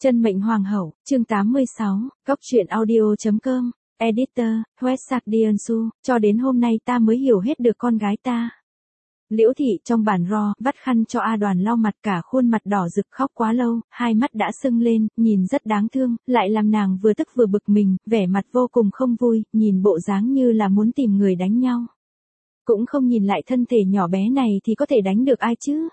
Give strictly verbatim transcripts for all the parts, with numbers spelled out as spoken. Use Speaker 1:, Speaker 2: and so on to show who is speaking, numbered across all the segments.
Speaker 1: Chân mệnh hoàng hậu, chương tám mươi sáu, Góc truyện audio.com, Editor, Website Diansu, cho đến hôm nay ta mới hiểu hết được con gái ta. Liễu thị trong bản ro, vắt khăn cho A Đoàn lau mặt, cả khuôn mặt đỏ rực, khóc quá lâu, hai mắt đã sưng lên, nhìn rất đáng thương, lại làm nàng vừa tức vừa bực mình, vẻ mặt vô cùng không vui, nhìn bộ dáng như là muốn tìm người đánh nhau. Cũng không nhìn lại thân thể nhỏ bé này thì có thể đánh được ai chứ?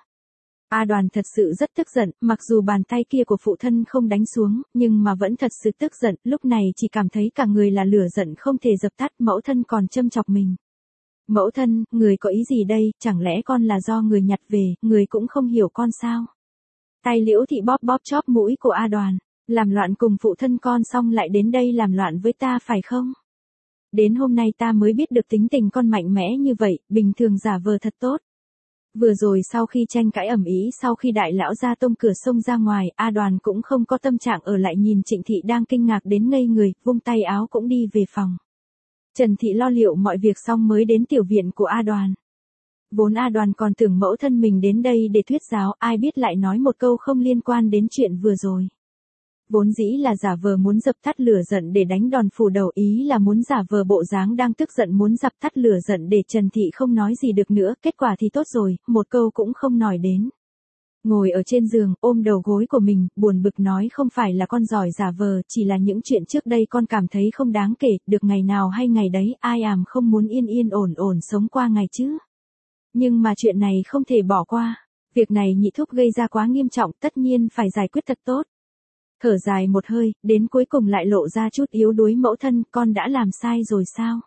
Speaker 1: A Đoàn thật sự rất tức giận, mặc dù bàn tay kia của phụ thân không đánh xuống, nhưng mà vẫn thật sự tức giận, lúc này chỉ cảm thấy cả người là lửa giận không thể dập tắt, mẫu thân còn châm chọc mình. Mẫu thân, người có ý gì đây, chẳng lẽ con là do người nhặt về, người cũng không hiểu con sao? Tay Liễu thị bóp bóp chóp mũi của A Đoàn, làm loạn cùng phụ thân con xong lại đến đây làm loạn với ta phải không? Đến hôm nay ta mới biết được tính tình con mạnh mẽ như vậy, bình thường giả vờ thật tốt. Vừa rồi sau khi tranh cãi ầm ĩ, sau khi đại lão ra tông cửa sông ra ngoài, A Đoàn cũng không có tâm trạng ở lại nhìn Trịnh thị đang kinh ngạc đến ngây người, vung tay áo cũng đi về phòng. Trần thị lo liệu mọi việc xong mới đến tiểu viện của A Đoàn. Vốn A Đoàn còn tưởng mẫu thân mình đến đây để thuyết giáo, ai biết lại nói một câu không liên quan đến chuyện vừa rồi. Vốn dĩ là giả vờ muốn dập tắt lửa giận để đánh đòn phủ đầu, ý là muốn giả vờ bộ dáng đang tức giận muốn dập tắt lửa giận để Trần thị không nói gì được nữa, kết quả thì tốt rồi, một câu cũng không nói đến. Ngồi ở trên giường, ôm đầu gối của mình, buồn bực nói không phải là con giỏi giả vờ, chỉ là những chuyện trước đây con cảm thấy không đáng kể, được ngày nào hay ngày đấy, ai àm không muốn yên yên ổn ổn sống qua ngày chứ. Nhưng mà chuyện này không thể bỏ qua, việc này nhị thúc gây ra quá nghiêm trọng, tất nhiên phải giải quyết thật tốt. Thở dài một hơi, đến cuối cùng lại lộ ra chút yếu đuối, mẫu thân, con đã làm sai rồi sao?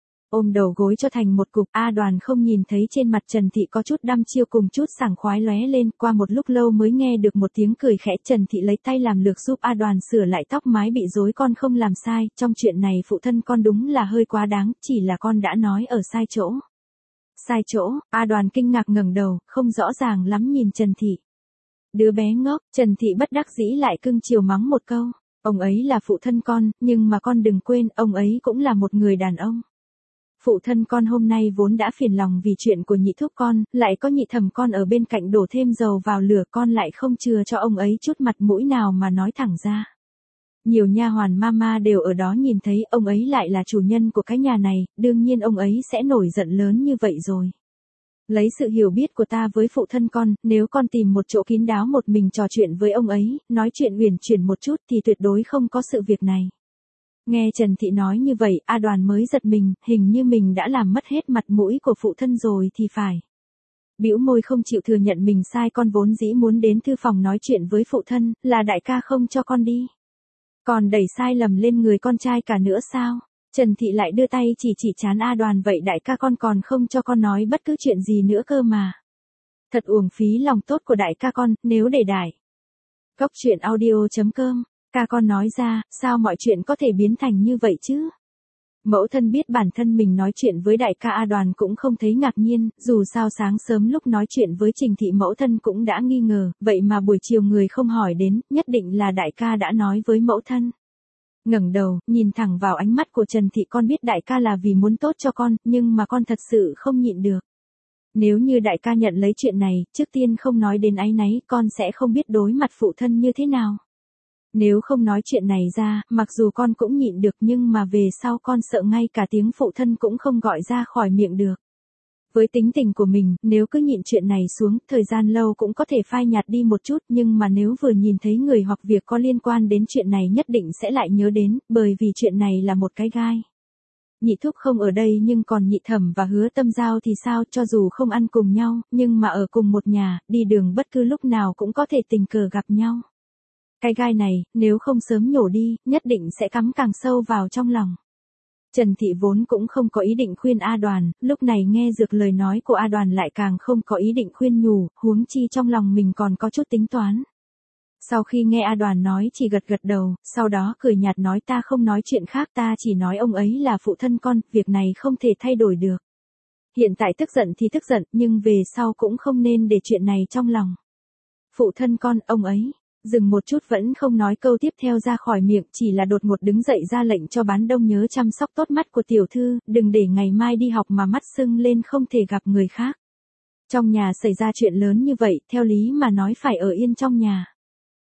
Speaker 1: Ôm đầu gối cho thành một cục, A Đoàn không nhìn thấy trên mặt Trần thị có chút đăm chiêu cùng chút sảng khoái lóe lên, qua một lúc lâu mới nghe được một tiếng cười khẽ. Trần thị lấy tay làm lược giúp A Đoàn sửa lại tóc mái bị rối, con không làm sai, trong chuyện này phụ thân con đúng là hơi quá đáng, chỉ là con đã nói ở sai chỗ. Sai chỗ? A Đoàn kinh ngạc ngẩng đầu, không rõ ràng lắm nhìn Trần thị. Đứa bé ngốc, Trần thị bất đắc dĩ lại cưng chiều mắng một câu, ông ấy là phụ thân con, nhưng mà con đừng quên, ông ấy cũng là một người đàn ông. Phụ thân con hôm nay vốn đã phiền lòng vì chuyện của nhị thúc con, lại có nhị thẩm con ở bên cạnh đổ thêm dầu vào lửa, con lại không chừa cho ông ấy chút mặt mũi nào mà nói thẳng ra. Nhiều nha hoàn mama đều ở đó nhìn thấy, ông ấy lại là chủ nhân của cái nhà này, đương nhiên ông ấy sẽ nổi giận lớn như vậy rồi. Lấy sự hiểu biết của ta với phụ thân con, nếu con tìm một chỗ kín đáo một mình trò chuyện với ông ấy, nói chuyện uyển chuyển một chút thì tuyệt đối không có sự việc này. Nghe Trần thị nói như vậy, A Đoàn mới giật mình, hình như mình đã làm mất hết mặt mũi của phụ thân rồi thì phải. Bĩu môi không chịu thừa nhận mình sai, con vốn dĩ muốn đến thư phòng nói chuyện với phụ thân, là đại ca không cho con đi. Còn đẩy sai lầm lên người con trai cả nữa sao? Trần thị lại đưa tay chỉ chỉ trán A Đoàn, vậy đại ca con còn không cho con nói bất cứ chuyện gì nữa cơ mà. Thật uổng phí lòng tốt của đại ca con, nếu để đại. Góc truyện audio.com, ca con nói ra, sao mọi chuyện có thể biến thành như vậy chứ? Mẫu thân biết bản thân mình nói chuyện với đại ca. A Đoàn cũng không thấy ngạc nhiên, dù sao sáng sớm lúc nói chuyện với Trình thị mẫu thân cũng đã nghi ngờ, vậy mà buổi chiều người không hỏi đến, nhất định là đại ca đã nói với mẫu thân. Ngẩng đầu, nhìn thẳng vào ánh mắt của Trần thị, con biết đại ca là vì muốn tốt cho con, nhưng mà con thật sự không nhịn được. Nếu như đại ca nhận lấy chuyện này, trước tiên không nói đến áy náy, con sẽ không biết đối mặt phụ thân như thế nào. Nếu không nói chuyện này ra, mặc dù con cũng nhịn được nhưng mà về sau con sợ ngay cả tiếng phụ thân cũng không gọi ra khỏi miệng được. Với tính tình của mình, nếu cứ nhịn chuyện này xuống, thời gian lâu cũng có thể phai nhạt đi một chút, nhưng mà nếu vừa nhìn thấy người hoặc việc có liên quan đến chuyện này nhất định sẽ lại nhớ đến, bởi vì chuyện này là một cái gai. Nhị thúc không ở đây nhưng còn nhị thẩm và Hứa Tâm Giao thì sao, cho dù không ăn cùng nhau, nhưng mà ở cùng một nhà, đi đường bất cứ lúc nào cũng có thể tình cờ gặp nhau. Cái gai này, nếu không sớm nhổ đi, nhất định sẽ cắm càng sâu vào trong lòng. Trần thị vốn cũng không có ý định khuyên A Đoàn, lúc này nghe được lời nói của A Đoàn lại càng không có ý định khuyên nhủ, huống chi trong lòng mình còn có chút tính toán. Sau khi nghe A Đoàn nói chỉ gật gật đầu, sau đó cười nhạt nói ta không nói chuyện khác, ta chỉ nói ông ấy là phụ thân con, việc này không thể thay đổi được. Hiện tại tức giận thì tức giận, nhưng về sau cũng không nên để chuyện này trong lòng. Phụ thân con, ông ấy. Dừng một chút vẫn không nói câu tiếp theo ra khỏi miệng, chỉ là đột ngột đứng dậy ra lệnh cho Bán Đông nhớ chăm sóc tốt mắt của tiểu thư, đừng để ngày mai đi học mà mắt sưng lên không thể gặp người khác. Trong nhà xảy ra chuyện lớn như vậy, theo lý mà nói phải ở yên trong nhà.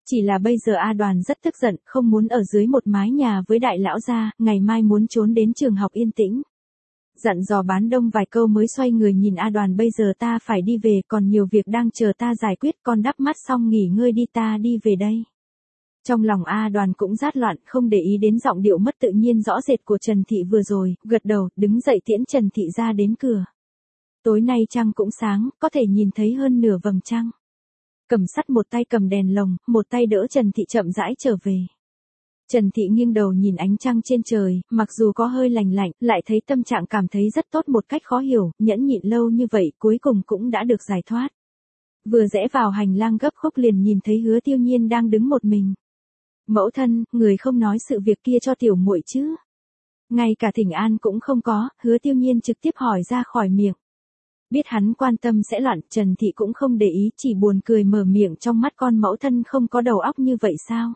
Speaker 1: Chỉ là bây giờ A Đoàn rất tức giận, không muốn ở dưới một mái nhà với đại lão gia, ngày mai muốn trốn đến trường học yên tĩnh. Dặn dò Bán Đông vài câu mới xoay người nhìn A Đoàn, bây giờ ta phải đi về, còn nhiều việc đang chờ ta giải quyết, con đắp mắt xong nghỉ ngơi đi, ta đi về đây. Trong lòng A Đoàn cũng rát loạn, không để ý đến giọng điệu mất tự nhiên rõ rệt của Trần Thị vừa rồi, gật đầu, đứng dậy tiễn Trần Thị ra đến cửa. Tối nay trăng cũng sáng, có thể nhìn thấy hơn nửa vầng trăng. Cầm sắt một tay cầm đèn lồng, một tay đỡ Trần Thị chậm rãi trở về. Trần Thị nghiêng đầu nhìn ánh trăng trên trời, mặc dù có hơi lành lạnh, lại thấy tâm trạng cảm thấy rất tốt một cách khó hiểu, nhẫn nhịn lâu như vậy cuối cùng cũng đã được giải thoát. Vừa rẽ vào hành lang gấp khúc liền nhìn thấy Hứa Tiêu Nhiên đang đứng một mình. Mẫu thân, người không nói sự việc kia cho tiểu muội chứ? Ngay cả thỉnh an cũng không có, Hứa Tiêu Nhiên trực tiếp hỏi ra khỏi miệng. Biết hắn quan tâm sẽ loạn, Trần Thị cũng không để ý, chỉ buồn cười mở miệng, trong mắt con mẫu thân không có đầu óc như vậy sao?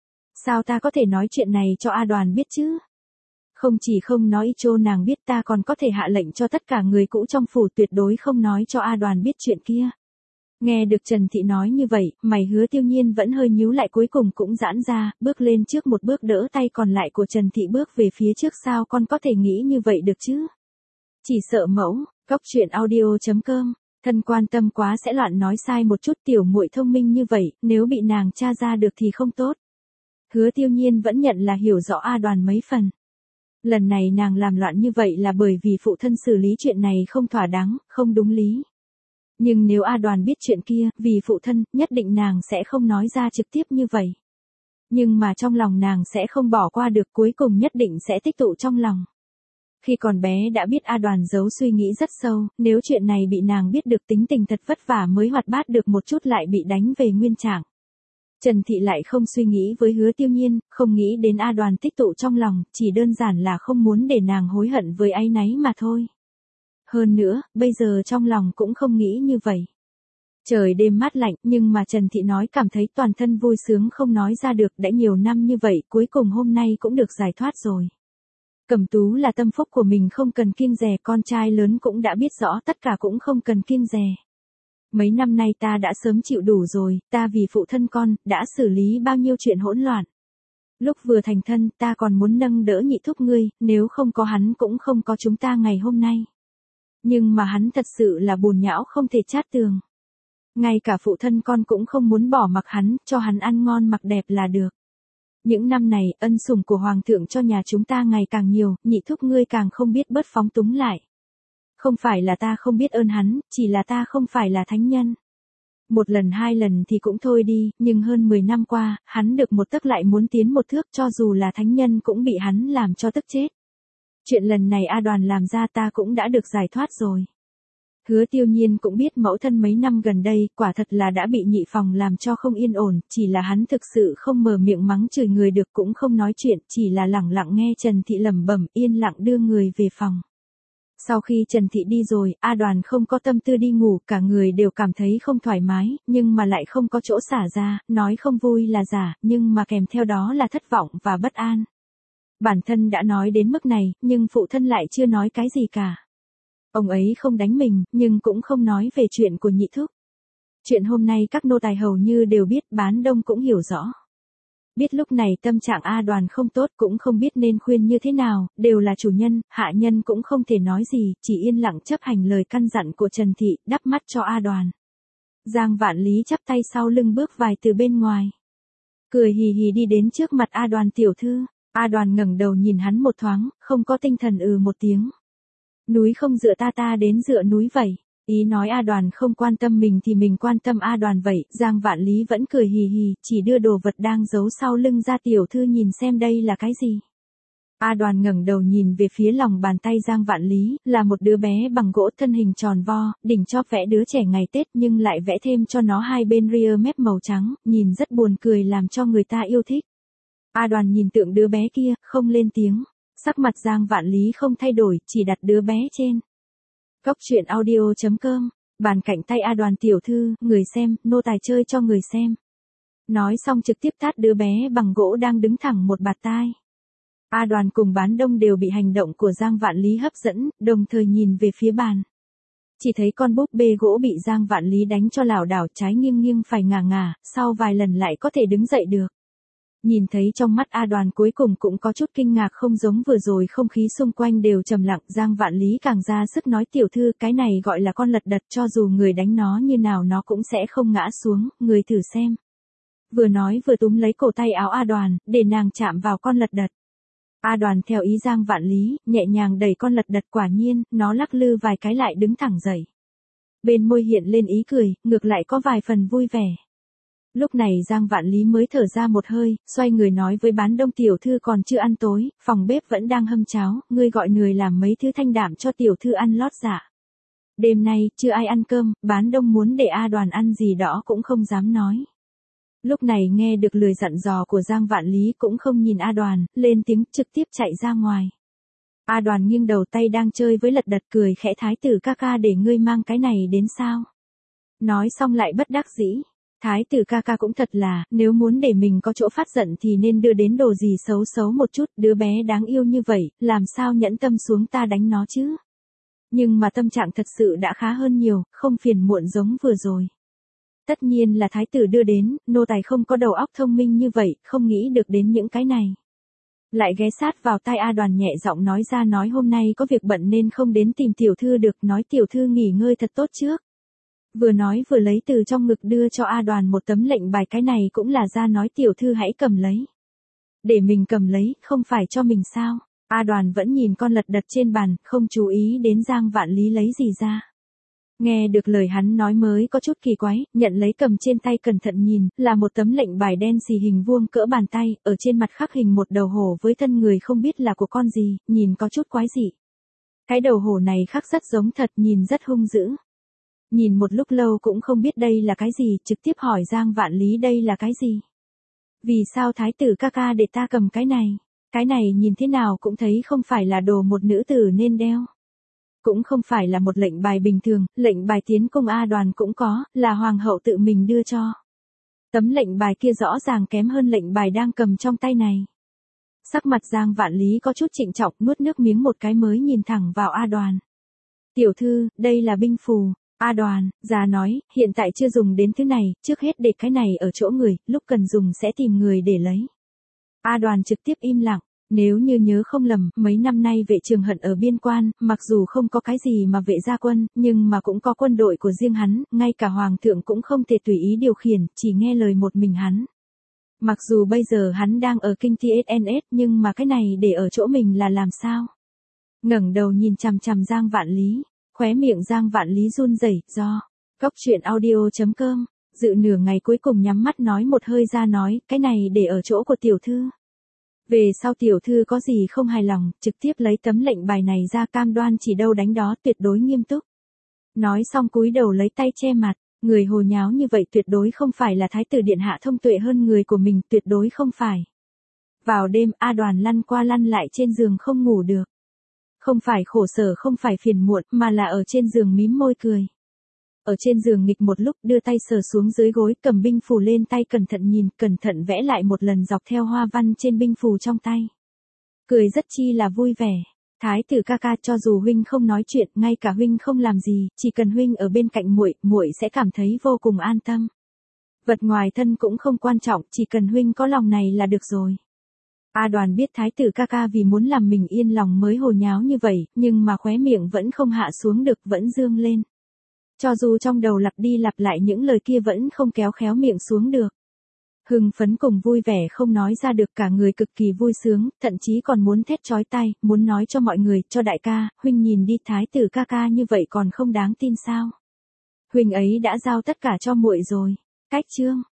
Speaker 1: Sao ta có thể nói chuyện này cho A Đoàn biết chứ? Không chỉ không nói cho nàng biết, ta còn có thể hạ lệnh cho tất cả người cũ trong phủ tuyệt đối không nói cho A Đoàn biết chuyện kia. Nghe được Trần Thị nói như vậy, mày Hứa Tiêu Nhiên vẫn hơi nhíu lại, cuối cùng cũng giãn ra, bước lên trước một bước đỡ tay còn lại của Trần Thị bước về phía trước. Sao con có thể nghĩ như vậy được chứ? Chỉ sợ mẫu, Cóc truyện audio chấm com, thân quan tâm quá sẽ loạn, nói sai một chút, tiểu muội thông minh như vậy, nếu bị nàng tra ra được thì không tốt. Hứa Tiêu Nhiên vẫn nhận là hiểu rõ A Đoàn mấy phần. Lần này nàng làm loạn như vậy là bởi vì phụ thân xử lý chuyện này không thỏa đáng, không đúng lý. Nhưng nếu A Đoàn biết chuyện kia, vì phụ thân, nhất định nàng sẽ không nói ra trực tiếp như vậy. Nhưng mà trong lòng nàng sẽ không bỏ qua được, cuối cùng nhất định sẽ tích tụ trong lòng. Khi còn bé đã biết A Đoàn giấu suy nghĩ rất sâu, nếu chuyện này bị nàng biết được, tính tình thật vất vả mới hoạt bát được một chút lại bị đánh về nguyên trạng. Trần Thị lại không suy nghĩ với Hứa Tiêu Nhiên, không nghĩ đến A Đoàn tích tụ trong lòng, chỉ đơn giản là không muốn để nàng hối hận với áy náy mà thôi. Hơn nữa, bây giờ trong lòng cũng không nghĩ như vậy. Trời đêm mát lạnh, nhưng mà Trần Thị nói cảm thấy toàn thân vui sướng không nói ra được, đã nhiều năm như vậy, cuối cùng hôm nay cũng được giải thoát rồi. Cẩm Tú là tâm phúc của mình, không cần kiêng dè, con trai lớn cũng đã biết rõ, tất cả cũng không cần kiêng dè. Mấy năm nay ta đã sớm chịu đủ rồi, ta vì phụ thân con, đã xử lý bao nhiêu chuyện hỗn loạn. Lúc vừa thành thân, ta còn muốn nâng đỡ nhị thúc ngươi, nếu không có hắn cũng không có chúng ta ngày hôm nay. Nhưng mà hắn thật sự là bùn nhão không thể chát tường. Ngay cả phụ thân con cũng không muốn bỏ mặc hắn, cho hắn ăn ngon mặc đẹp là được. Những năm này, ân sủng của hoàng thượng cho nhà chúng ta ngày càng nhiều, nhị thúc ngươi càng không biết bớt phóng túng lại. Không phải là ta không biết ơn hắn, chỉ là ta không phải là thánh nhân. Một lần hai lần thì cũng thôi đi, nhưng hơn mười năm qua, hắn được một tấc lại muốn tiến một thước, cho dù là thánh nhân cũng bị hắn làm cho tức chết. Chuyện lần này A Đoàn làm ra ta cũng đã được giải thoát rồi. Hứa Tiêu Nhiên cũng biết mẫu thân mấy năm gần đây, quả thật là đã bị nhị phòng làm cho không yên ổn, chỉ là hắn thực sự không mở miệng mắng chửi người được, cũng không nói chuyện, chỉ là lẳng lặng nghe Trần Thị lẩm bẩm, yên lặng đưa người về phòng. Sau khi Trần Thị đi rồi, A Đoàn không có tâm tư đi ngủ, cả người đều cảm thấy không thoải mái, nhưng mà lại không có chỗ xả ra, nói không vui là giả, nhưng mà kèm theo đó là thất vọng và bất an. Bản thân đã nói đến mức này, nhưng phụ thân lại chưa nói cái gì cả. Ông ấy không đánh mình, nhưng cũng không nói về chuyện của nhị thúc. Chuyện hôm nay các nô tài hầu như đều biết, Bán Đông cũng hiểu rõ. Biết lúc này tâm trạng A Đoàn không tốt, cũng không biết nên khuyên như thế nào, đều là chủ nhân, hạ nhân cũng không thể nói gì, chỉ yên lặng chấp hành lời căn dặn của Trần Thị, đắp mắt cho A Đoàn. Giang Vạn Lý chắp tay sau lưng bước vài từ bên ngoài. Cười hì hì đi đến trước mặt A Đoàn, tiểu thư. A Đoàn ngẩng đầu nhìn hắn một thoáng, không có tinh thần ừ một tiếng. Núi không dựa ta ta đến dựa núi vậy. Ý nói A Đoàn không quan tâm mình thì mình quan tâm A Đoàn vậy. Giang Vạn Lý vẫn cười hì hì, chỉ đưa đồ vật đang giấu sau lưng ra, tiểu thư nhìn xem đây là cái gì. A Đoàn ngẩng đầu nhìn về phía lòng bàn tay Giang Vạn Lý, là một đứa bé bằng gỗ, thân hình tròn vo, đỉnh chóp vẽ đứa trẻ ngày Tết nhưng lại vẽ thêm cho nó hai bên ria mép màu trắng, nhìn rất buồn cười làm cho người ta yêu thích. A Đoàn nhìn tượng đứa bé kia, không lên tiếng. Sắc mặt Giang Vạn Lý không thay đổi, chỉ đặt đứa bé trên. Cóc truyện audio chấm com, bàn cạnh tay A Đoàn, tiểu thư, người xem, nô tài chơi cho người xem. Nói xong trực tiếp tát đứa bé bằng gỗ đang đứng thẳng một bạt tai. A Đoàn cùng Bán Đông đều bị hành động của Giang Vạn Lý hấp dẫn, đồng thời nhìn về phía bàn. Chỉ thấy con búp bê gỗ bị Giang Vạn Lý đánh cho lảo đảo, trái nghiêng nghiêng phải ngả ngả, sau vài lần lại có thể đứng dậy được. Nhìn thấy trong mắt A Đoàn cuối cùng cũng có chút kinh ngạc, không giống vừa rồi không khí xung quanh đều trầm lặng, Giang Vạn Lý càng ra sức nói tiểu thư cái này gọi là con lật đật, cho dù người đánh nó như nào nó cũng sẽ không ngã xuống, người thử xem. Vừa nói vừa túm lấy cổ tay áo A Đoàn, để nàng chạm vào con lật đật. A Đoàn theo ý Giang Vạn Lý, nhẹ nhàng đẩy con lật đật, quả nhiên, nó lắc lư vài cái lại đứng thẳng dậy. Bên môi hiện lên ý cười, ngược lại có vài phần vui vẻ. Lúc này Giang Vạn Lý mới thở ra một hơi, xoay người nói với Bán Đông tiểu thư còn chưa ăn tối, phòng bếp vẫn đang hâm cháo, ngươi gọi người làm mấy thứ thanh đạm cho tiểu thư ăn lót dạ. Đêm nay, chưa ai ăn cơm, Bán Đông muốn để A Đoàn ăn gì đó cũng không dám nói. Lúc này nghe được lời dặn dò của Giang Vạn Lý cũng không nhìn A Đoàn, lên tiếng trực tiếp chạy ra ngoài. A Đoàn nghiêng đầu, tay đang chơi với lật đật, cười khẽ, thái tử ca ca để ngươi mang cái này đến sao? Nói xong lại bất đắc dĩ. Thái tử ca ca cũng thật là, nếu muốn để mình có chỗ phát giận thì nên đưa đến đồ gì xấu xấu một chút, đứa bé đáng yêu như vậy, làm sao nhẫn tâm xuống ta đánh nó chứ? Nhưng mà tâm trạng thật sự đã khá hơn nhiều, không phiền muộn giống vừa rồi. Tất nhiên là thái tử đưa đến, nô tài không có đầu óc thông minh như vậy, không nghĩ được đến những cái này. Lại ghé sát vào tai A Đoàn nhẹ giọng nói ra, nói hôm nay có việc bận nên không đến tìm tiểu thư được, nói tiểu thư nghỉ ngơi thật tốt trước. Vừa nói vừa lấy từ trong ngực đưa cho A Đoàn một tấm lệnh bài, cái này cũng là ra nói tiểu thư hãy cầm lấy. Để mình cầm lấy, không phải cho mình sao? A Đoàn vẫn nhìn con lật đật trên bàn, không chú ý đến Giang Vạn Lý lấy gì ra. Nghe được lời hắn nói mới có chút kỳ quái, nhận lấy cầm trên tay cẩn thận nhìn, là một tấm lệnh bài đen xì hình vuông cỡ bàn tay, ở trên mặt khắc hình một đầu hổ với thân người không biết là của con gì, nhìn có chút quái dị. Cái đầu hổ này khắc rất giống thật, nhìn rất hung dữ. Nhìn một lúc lâu cũng không biết đây là cái gì, trực tiếp hỏi Giang Vạn Lý đây là cái gì. Vì sao thái tử ca ca để ta cầm cái này? Cái này nhìn thế nào cũng thấy không phải là đồ một nữ tử nên đeo. Cũng không phải là một lệnh bài bình thường, lệnh bài tiến cung A Đoàn cũng có, là hoàng hậu tự mình đưa cho. Tấm lệnh bài kia rõ ràng kém hơn lệnh bài đang cầm trong tay này. Sắc mặt Giang Vạn Lý có chút trịnh trọng, nuốt nước miếng một cái mới nhìn thẳng vào A Đoàn. Tiểu thư, đây là binh phù. A Đoàn, già nói, hiện tại chưa dùng đến thứ này, trước hết để cái này ở chỗ người, lúc cần dùng sẽ tìm người để lấy. A Đoàn trực tiếp im lặng. Nếu như nhớ không lầm, mấy năm nay vệ Trường Hận ở biên quan, mặc dù không có cái gì mà vệ gia quân, nhưng mà cũng có quân đội của riêng hắn, ngay cả hoàng thượng cũng không thể tùy ý điều khiển, chỉ nghe lời một mình hắn. Mặc dù bây giờ hắn đang ở kinh tê ét en ét, nhưng mà cái này để ở chỗ mình là làm sao? Ngẩng đầu nhìn chằm chằm Giang Vạn Lý, khóe miệng Giang Vạn Lý run rẩy, do Cốc truyện audio chấm com, dự nửa ngày cuối cùng nhắm mắt nói một hơi ra, nói, cái này để ở chỗ của tiểu thư. Về sau tiểu thư có gì không hài lòng, trực tiếp lấy tấm lệnh bài này ra, cam đoan chỉ đâu đánh đó, tuyệt đối nghiêm túc. Nói xong cúi đầu lấy tay che mặt, người hồ nháo như vậy tuyệt đối không phải là thái tử điện hạ thông tuệ hơn người của mình, tuyệt đối không phải. Vào đêm, A Đoàn lăn qua lăn lại trên giường không ngủ được. Không phải khổ sở, không phải phiền muộn, mà là ở trên giường mím môi cười. Ở trên giường nghịch một lúc, đưa tay sờ xuống dưới gối, cầm binh phù lên tay, cẩn thận nhìn, cẩn thận vẽ lại một lần dọc theo hoa văn trên binh phù trong tay. Cười rất chi là vui vẻ. Thái tử ca ca, cho dù huynh không nói chuyện, ngay cả huynh không làm gì, chỉ cần huynh ở bên cạnh muội, muội sẽ cảm thấy vô cùng an tâm. Vật ngoài thân cũng không quan trọng, chỉ cần huynh có lòng này là được rồi. A Đoàn biết thái tử ca ca vì muốn làm mình yên lòng mới hồ nháo như vậy, nhưng mà khóe miệng vẫn không hạ xuống được, vẫn dương lên. Cho dù trong đầu lặp đi lặp lại những lời kia vẫn không kéo khéo miệng xuống được. Hưng phấn cùng vui vẻ không nói ra được, cả người cực kỳ vui sướng, thậm chí còn muốn thét chói tai, muốn nói cho mọi người, cho đại ca, huynh nhìn đi, thái tử ca ca như vậy còn không đáng tin sao? Huynh ấy đã giao tất cả cho muội rồi. Cách chương